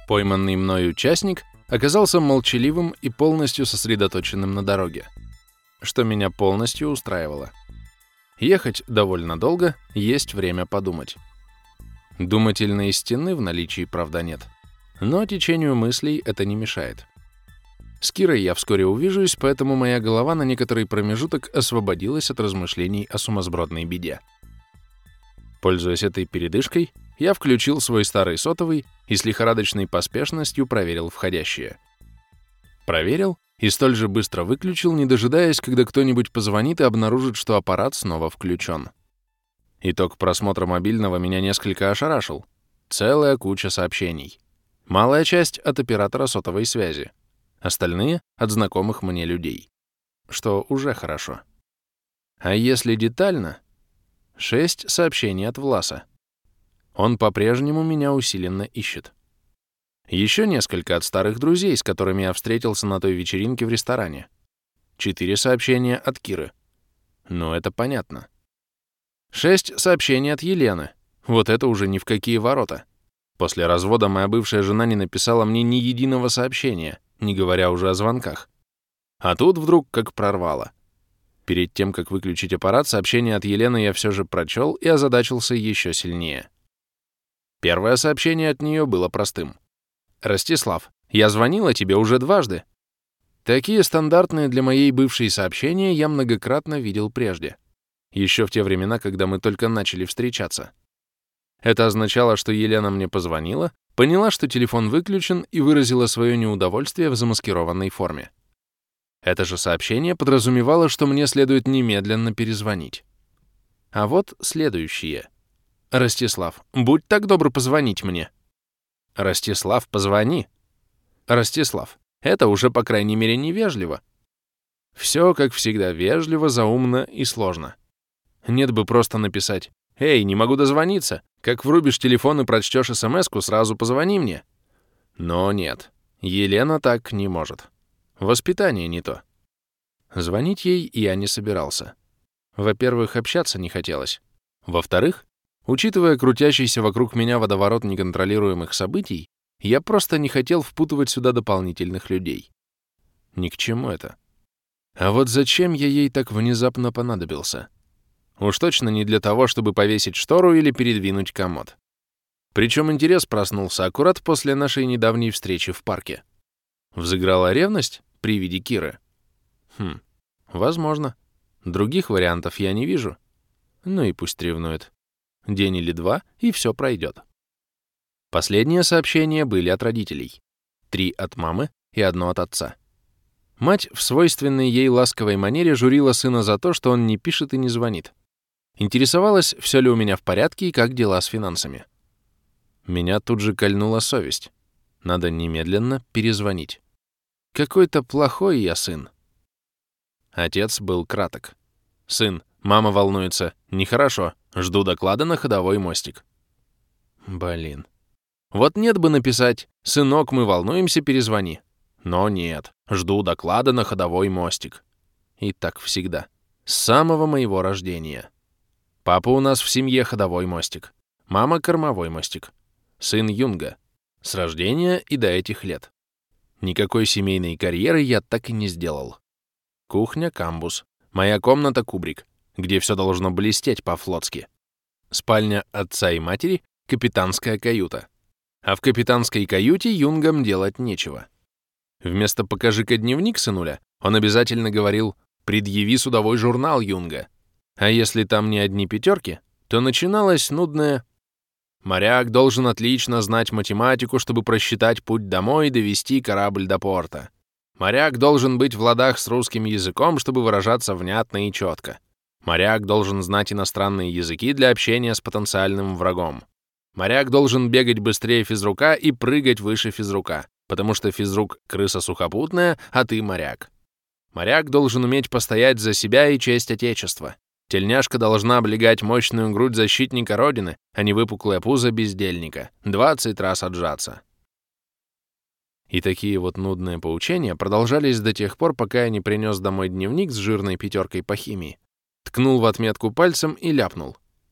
Пойманный мной участник оказался молчаливым и полностью сосредоточенным на дороге, что меня полностью устраивало. Ехать довольно долго, есть время подумать. Думательной стены в наличии, правда, нет, но течению мыслей это не мешает. С Кирой я вскоре увижусь, поэтому моя голова на некоторый промежуток освободилась от размышлений о сумасбродной беде. Пользуясь этой передышкой, я включил свой старый сотовый и с лихорадочной поспешностью проверил входящие. Проверил и столь же быстро выключил, не дожидаясь, когда кто-нибудь позвонит и обнаружит, что аппарат снова включен. Итог просмотра мобильного меня несколько ошарашил. Целая куча сообщений. Малая часть от оператора сотовой связи. Остальные — от знакомых мне людей. Что уже хорошо. А если детально? 6 сообщений от Власа. Он по-прежнему меня усиленно ищет. Еще несколько от старых друзей, с которыми я встретился на той вечеринке в ресторане. 4 сообщения от Киры. Ну, это понятно. 6 сообщений от Елены. Вот это уже ни в какие ворота. После развода моя бывшая жена не написала мне ни единого сообщения, не говоря уже о звонках. А тут вдруг как прорвало. Перед тем, как выключить аппарат, сообщение от Елены я все же прочел и озадачился еще сильнее. Первое сообщение от нее было простым. «Ростислав, я звонила тебе уже дважды». Такие стандартные для моей бывшей сообщения я многократно видел прежде. Еще в те времена, когда мы только начали встречаться. Это означало, что Елена мне позвонила, поняла, что телефон выключен, и выразила свое неудовольствие в замаскированной форме. Это же сообщение подразумевало, что мне следует немедленно перезвонить. А вот следующее. «Ростислав, будь так добр позвонить мне». «Ростислав, позвони». «Ростислав, это уже, по крайней мере, невежливо». Все, как всегда, вежливо, заумно и сложно. Нет бы просто написать: «Эй, не могу дозвониться. Как врубишь телефон и прочтешь смс-ку, сразу позвони мне». Но нет, Елена так не может. Воспитание не то. Звонить ей я не собирался. Во-первых, общаться не хотелось. Во-вторых, учитывая крутящийся вокруг меня водоворот неконтролируемых событий, я просто не хотел впутывать сюда дополнительных людей. Ни к чему это. А вот зачем я ей так внезапно понадобился? Уж точно не для того, чтобы повесить штору или передвинуть комод. Причем интерес проснулся аккурат после нашей недавней встречи в парке. Взыграла ревность при виде Киры? Возможно. Других вариантов я не вижу. Ну и пусть ревнует. День или два, и все пройдет. Последние сообщения были от родителей. 3 от мамы и 1 от отца. Мать в свойственной ей ласковой манере журила сына за то, что он не пишет и не звонит. Интересовалась, все ли у меня в порядке и как дела с финансами. Меня тут же кольнула совесть. Надо немедленно перезвонить. Какой-то плохой я сын. Отец был краток. «Сын, мама волнуется. Нехорошо. Жду доклада на ходовой мостик». Блин. Вот нет бы написать: «Сынок, мы волнуемся, перезвони». Но нет. Жду доклада на ходовой мостик. И так всегда. С самого моего рождения. Папа у нас в семье ходовой мостик. Мама — кормовой мостик. Сын Юнга. С рождения и до этих лет. Никакой семейной карьеры я так и не сделал. Кухня — камбус. Моя комната — кубрик, где все должно блестеть по-флотски. Спальня отца и матери — капитанская каюта. А в капитанской каюте юнгам делать нечего. Вместо «покажи-ка дневник, сынуля», он обязательно говорил: «предъяви судовой журнал, юнга». А если там не одни пятерки, то начиналось нудное: «Моряк должен отлично знать математику, чтобы просчитать путь домой и довести корабль до порта. Моряк должен быть в ладах с русским языком, чтобы выражаться внятно и четко. Моряк должен знать иностранные языки для общения с потенциальным врагом. Моряк должен бегать быстрее физрука и прыгать выше физрука, потому что физрук — крыса сухопутная, а ты моряк. Моряк должен уметь постоять за себя и честь Отечества. Тельняшка должна облегать мощную грудь защитника Родины, а не выпуклое пузо бездельника. 20 раз отжаться». И такие вот нудные поучения продолжались до тех пор, пока я не принес домой дневник с жирной 5 по химии, ткнул в отметку пальцем и ляпнул: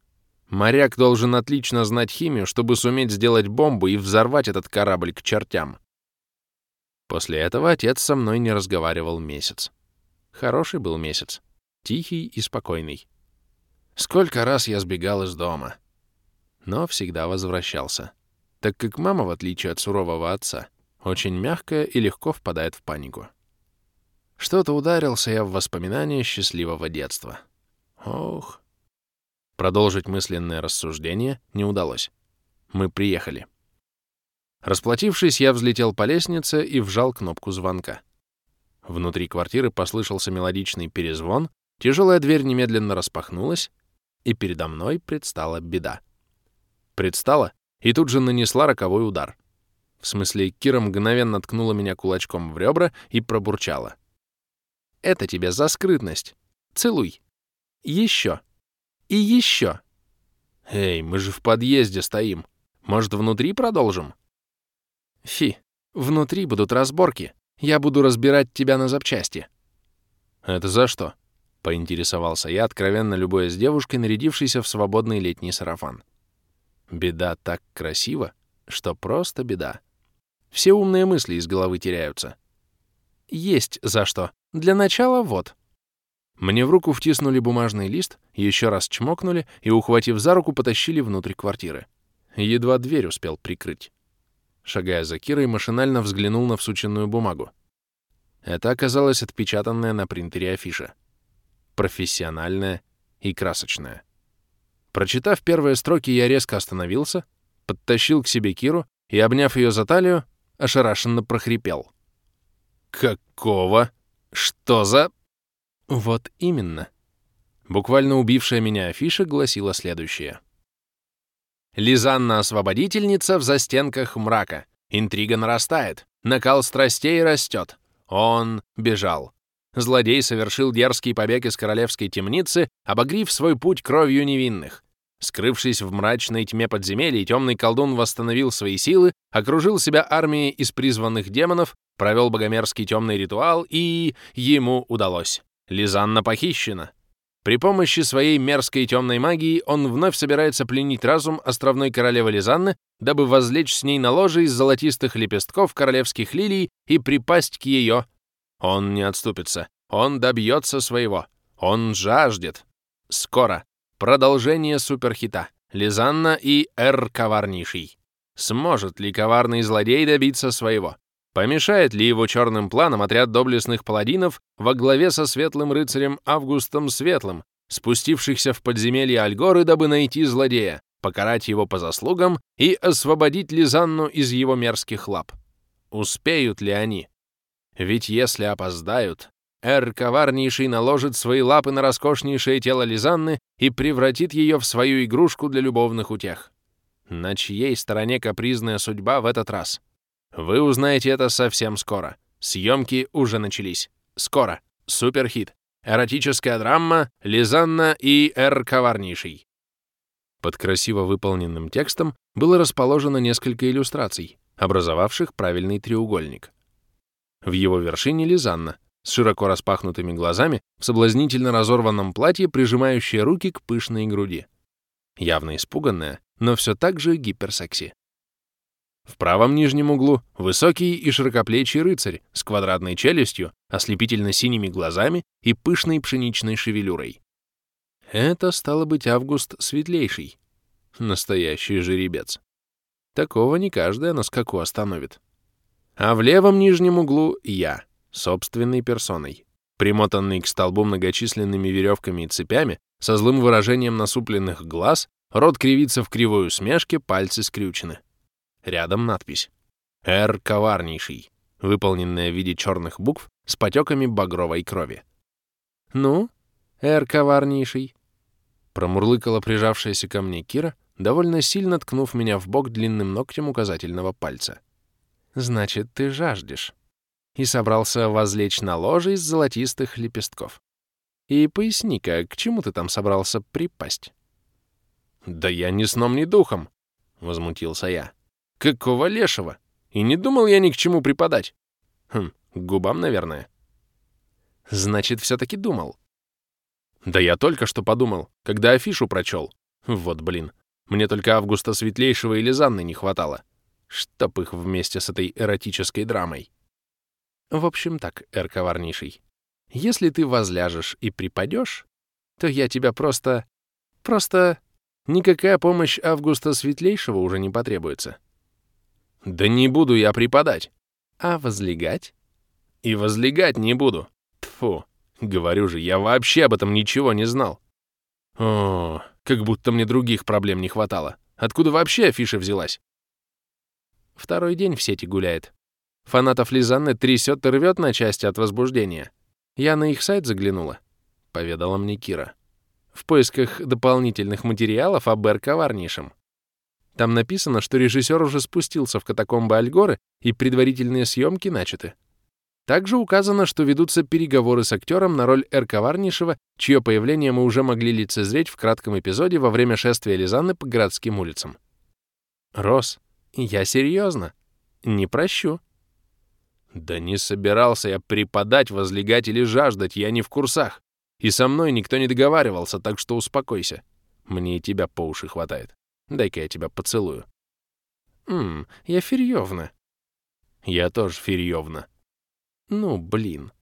Моряк должен отлично знать химию, чтобы суметь сделать бомбу и взорвать этот корабль к чертям. После этого отец со мной не разговаривал месяц. Хороший был месяц, тихий и спокойный. Сколько раз я сбегал из дома, но всегда возвращался, так как мама, в отличие от сурового отца, очень мягкая и легко впадает в панику. Что-то ударился я в воспоминания счастливого детства. Ох. Продолжить мысленное рассуждение не удалось. Мы приехали. Расплатившись, я взлетел по лестнице и вжал кнопку звонка. Внутри квартиры послышался мелодичный перезвон, тяжелая дверь немедленно распахнулась, и передо мной предстала беда. Предстала и тут же нанесла роковой удар. В смысле, Кира мгновенно ткнула меня кулачком в ребра и пробурчала. «Это тебе за скрытность. Целуй. Еще. И еще. Эй, мы же в подъезде стоим. Может, внутри продолжим?» «Фи, внутри будут разборки. Я буду разбирать тебя на запчасти». «Это за что?» — поинтересовался я, откровенно любуясь девушкой, нарядившейся в свободный летний сарафан. Беда так красиво, что просто беда. Все умные мысли из головы теряются. «Есть за что. Для начала вот». Мне в руку втиснули бумажный лист, еще раз чмокнули и, ухватив за руку, потащили внутрь квартиры. Едва дверь успел прикрыть. Шагая за Кирой, машинально взглянул на всученную бумагу. Это оказалось отпечатанная на принтере афиша. Профессиональная и красочная. Прочитав первые строки, я резко остановился, подтащил к себе Киру и, обняв ее за талию, ошарашенно прохрипел. «Какого? Что за...» Вот именно. Буквально убившая меня афиша гласила следующее. Лизанна-освободительница в застенках мрака. Интрига нарастает. Накал страстей растет. Он бежал. Злодей совершил дерзкий побег из королевской темницы, обогрив свой путь кровью невинных. Скрывшись в мрачной тьме подземелья, темный колдун восстановил свои силы, окружил себя армией из призванных демонов, провел богомерзкий темный ритуал, и ему удалось. Лизанна похищена. При помощи своей мерзкой темной магии он вновь собирается пленить разум островной королевы Лизанны, дабы возлечь с ней на ложе из золотистых лепестков королевских лилий и припасть к ее. Он не отступится. Он добьется своего. Он жаждет. Скоро. Продолжение суперхита. Лизанна и Эр Коварнейший. Сможет ли коварный злодей добиться своего? Помешает ли его черным планам отряд доблестных паладинов во главе со светлым рыцарем Августом Светлым, спустившихся в подземелье Альгоры, дабы найти злодея, покарать его по заслугам и освободить Лизанну из его мерзких лап? Успеют ли они? Ведь если опоздают, Эр Коварнейший наложит свои лапы на роскошнейшее тело Лизанны и превратит ее в свою игрушку для любовных утех. На чьей стороне капризная судьба в этот раз? Вы узнаете это совсем скоро. Съемки уже начались. Скоро. Суперхит. Эротическая драма «Лизанна и Эр Коварнейший». Под красиво выполненным текстом было расположено несколько иллюстраций, образовавших правильный треугольник. В его вершине Лизанна, с широко распахнутыми глазами, в соблазнительно разорванном платье, прижимающая руки к пышной груди. Явно испуганная, но все так же гиперсекси. В правом нижнем углу высокий и широкоплечий рыцарь с квадратной челюстью, ослепительно-синими глазами и пышной пшеничной шевелюрой. Это, стало быть, Август Светлейший. Настоящий жеребец. Такого не каждая на скаку остановит. А в левом нижнем углу я, собственной персоной, примотанный к столбу многочисленными веревками и цепями, со злым выражением насупленных глаз, рот кривится в кривой усмешке, пальцы скрючены. Рядом надпись «Эр Коварнейший», выполненная в виде черных букв с потеками багровой крови. «Ну, Эр Коварнейший», — промурлыкала прижавшаяся ко мне Кира, довольно сильно ткнув меня в бок длинным ногтем указательного пальца. «Значит, ты жаждешь» и собрался возлечь на ложе из золотистых лепестков. И поясни-ка, к чему ты там собрался припасть? «Да я ни сном, ни духом», — возмутился я. «Какого лешего? И не думал я ни к чему припадать. К губам, наверное». «Значит, все-таки думал». «Да я только что подумал, когда афишу прочел. Вот блин. Мне только Августа Светлейшего и Лизанны не хватало. Чтоб их вместе с этой эротической драмой. В общем так, Эр Коварнейший. Если ты возляжешь и припадешь, то я тебя просто... Никакая помощь Августа Светлейшего уже не потребуется. Да не буду я припадать. А возлегать? И возлегать не буду. Тьфу, говорю же, я вообще об этом ничего не знал. О, как будто мне других проблем не хватало. Откуда вообще афиша взялась? Второй день в сети гуляет. Фанатов Лизанны трясет и рвет на части от возбуждения. Я на их сайт заглянула, — поведала мне Кира. В поисках дополнительных материалов об Эр Коварнейшем. Там написано, что режиссер уже спустился в катакомбы Альгоры и предварительные съемки начаты. Также указано, что ведутся переговоры с актером на роль Эр Коварнейшего, чье появление мы уже могли лицезреть в кратком эпизоде во время шествия Лизанны по городским улицам. Рос, я серьезно. Не прощу. Да не собирался я припадать, возлегать или жаждать, я не в курсах. И со мной никто не договаривался, так что успокойся. Мне и тебя по уши хватает. Дай-ка я тебя поцелую. Я ферьёвна. Я тоже ферьёвна. Ну, блин.